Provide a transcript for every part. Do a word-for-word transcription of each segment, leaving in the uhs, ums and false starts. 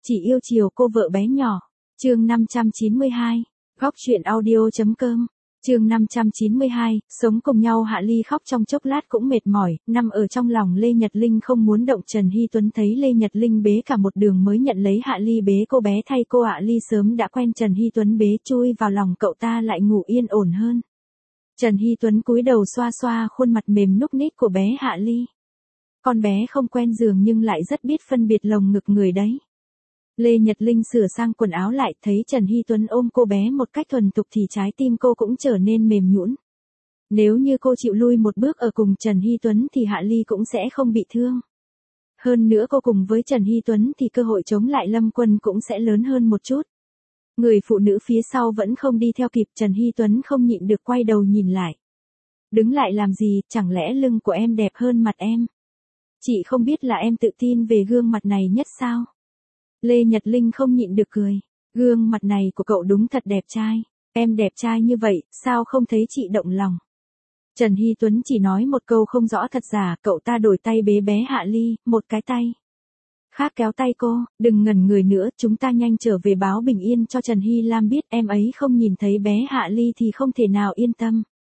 Chỉ yêu chiều cô vợ bé nhỏ. Chương năm trăm chín mươi hai. Góc truyện audio.com. Chương năm trăm chín mươi hai, sống cùng nhau. Hạ Ly khóc trong chốc lát cũng mệt mỏi, nằm ở trong lòng Lê Nhật Linh không muốn động. Trần Hy Tuấn thấy Lê Nhật Linh bế cả một đường mới nhận lấy Hạ Ly bế cô bé thay cô. Hạ Ly sớm đã quen Trần Hy Tuấn bế, chui vào lòng cậu ta lại ngủ yên ổn hơn. Trần Hy Tuấn cúi đầu xoa xoa khuôn mặt mềm núc ních của bé Hạ Ly. Con bé không quen giường nhưng lại rất biết phân biệt lồng ngực người đấy. Lê Nhật Linh sửa sang quần áo lại, thấy Trần Hy Tuấn ôm cô bé một cách thuần thục thì trái tim cô cũng trở nên mềm nhũn. Nếu như cô chịu lui một bước ở cùng Trần Hy Tuấn thì Hạ Ly cũng sẽ không bị thương. Hơn nữa cô cùng với Trần Hy Tuấn thì cơ hội chống lại Lâm Quân cũng sẽ lớn hơn một chút. Người phụ nữ phía sau vẫn không đi theo kịp, Trần Hy Tuấn không nhịn được quay đầu nhìn lại. Đứng lại làm gì, chẳng lẽ lưng của em đẹp hơn mặt em? Chị không biết là em tự tin về gương mặt này nhất sao? Lê Nhật Linh không nhịn được cười. Gương mặt này của cậu đúng thật đẹp trai. Em đẹp trai như vậy, sao không thấy chị động lòng? Trần Hy Tuấn chỉ nói một câu không rõ thật giả, cậu ta đổi tay bế bé Hạ Ly, một cái tay khác kéo tay cô, đừng ngẩn người nữa, chúng ta nhanh trở về báo bình yên cho Trần Hy Lam biết, em ấy không nhìn thấy bé Hạ Ly thì không thể nào yên tâm.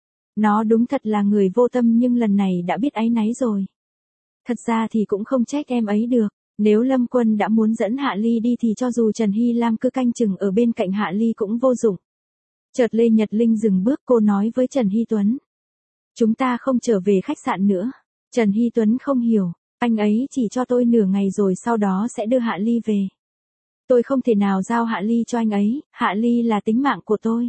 Nó đúng thật là người vô tâm nhưng lần này đã biết áy náy rồi. Thật ra thì cũng không trách em ấy được. Nếu Lâm Quân đã muốn dẫn Hạ Ly đi thì cho dù Trần Hy Lam cứ canh chừng ở bên cạnh Hạ Ly cũng vô dụng. Chợt Lê Nhật Linh dừng bước, cô nói với Trần Hy Tuấn. Chúng ta không trở về khách sạn nữa. Trần Hy Tuấn không hiểu, anh ấy chỉ cho tôi nửa ngày rồi sau đó sẽ đưa Hạ Ly về. Tôi không thể nào giao Hạ Ly cho anh ấy, Hạ Ly là tính mạng của tôi.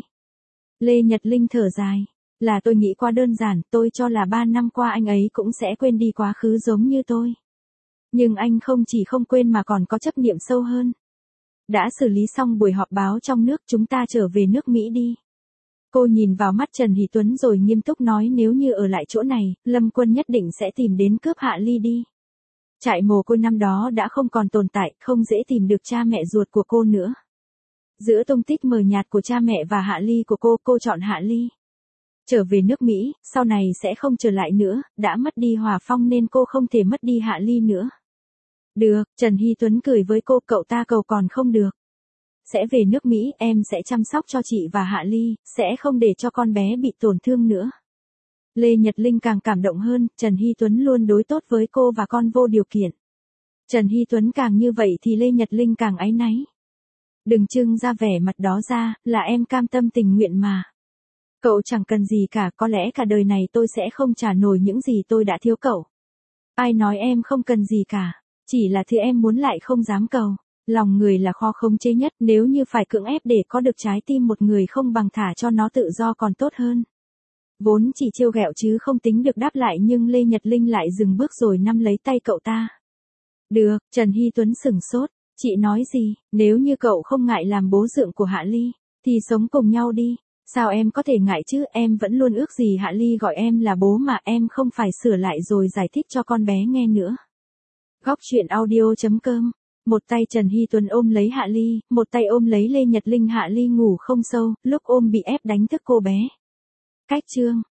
Lê Nhật Linh thở dài. Là tôi nghĩ quá đơn giản, tôi cho là ba năm qua anh ấy cũng sẽ quên đi quá khứ giống như tôi. Nhưng anh không chỉ không quên mà còn có chấp niệm sâu hơn. Đã xử lý xong buổi họp báo trong nước, chúng ta trở về nước Mỹ đi. Cô nhìn vào mắt Trần Hy Tuấn rồi nghiêm túc nói, nếu như ở lại chỗ này, Lâm Quân nhất định sẽ tìm đến cướp Hạ Ly đi. Trại mồ côi năm đó đã không còn tồn tại, không dễ tìm được cha mẹ ruột của cô nữa. Giữa tung tích mờ nhạt của cha mẹ và Hạ Ly của cô, cô chọn Hạ Ly. Trở về nước Mỹ, sau này sẽ không trở lại nữa, đã mất đi Hòa Phong nên cô không thể mất đi Hạ Ly nữa. Được, Trần Hy Tuấn cười với cô, cậu ta cầu còn không được. Sẽ về nước Mỹ, em sẽ chăm sóc cho chị và Hạ Ly, sẽ không để cho con bé bị tổn thương nữa. Lê Nhật Linh càng cảm động hơn, Trần Hy Tuấn luôn đối tốt với cô và con vô điều kiện. Trần Hy Tuấn càng như vậy thì Lê Nhật Linh càng áy náy. Đừng trưng ra vẻ mặt đó ra, là em cam tâm tình nguyện mà. Cậu chẳng cần gì cả, có lẽ cả đời này tôi sẽ không trả nổi những gì tôi đã thiếu cậu. Ai nói em không cần gì cả, chỉ là thứ em muốn lại không dám cầu. Lòng người là kho khống chế nhất, nếu như phải cưỡng ép để có được trái tim một người không bằng thả cho nó tự do còn tốt hơn. Vốn chỉ trêu ghẹo chứ không tính được đáp lại nhưng Lê Nhật Linh lại dừng bước rồi nắm lấy tay cậu ta. Được, Trần Hy Tuấn sửng sốt, chị nói gì, nếu như cậu không ngại làm bố dượng của Hạ Ly, thì sống cùng nhau đi. Sao em có thể ngại chứ, em vẫn luôn ước gì Hạ Ly gọi em là bố mà, em không phải sửa lại rồi giải thích cho con bé nghe nữa. Góc truyện audio.com. Một tay Trần Hy Tuấn ôm lấy Hạ Ly, một tay ôm lấy Lê Nhật Linh. Hạ Ly ngủ không sâu, lúc ôm bị ép đánh thức cô bé. Cách chương.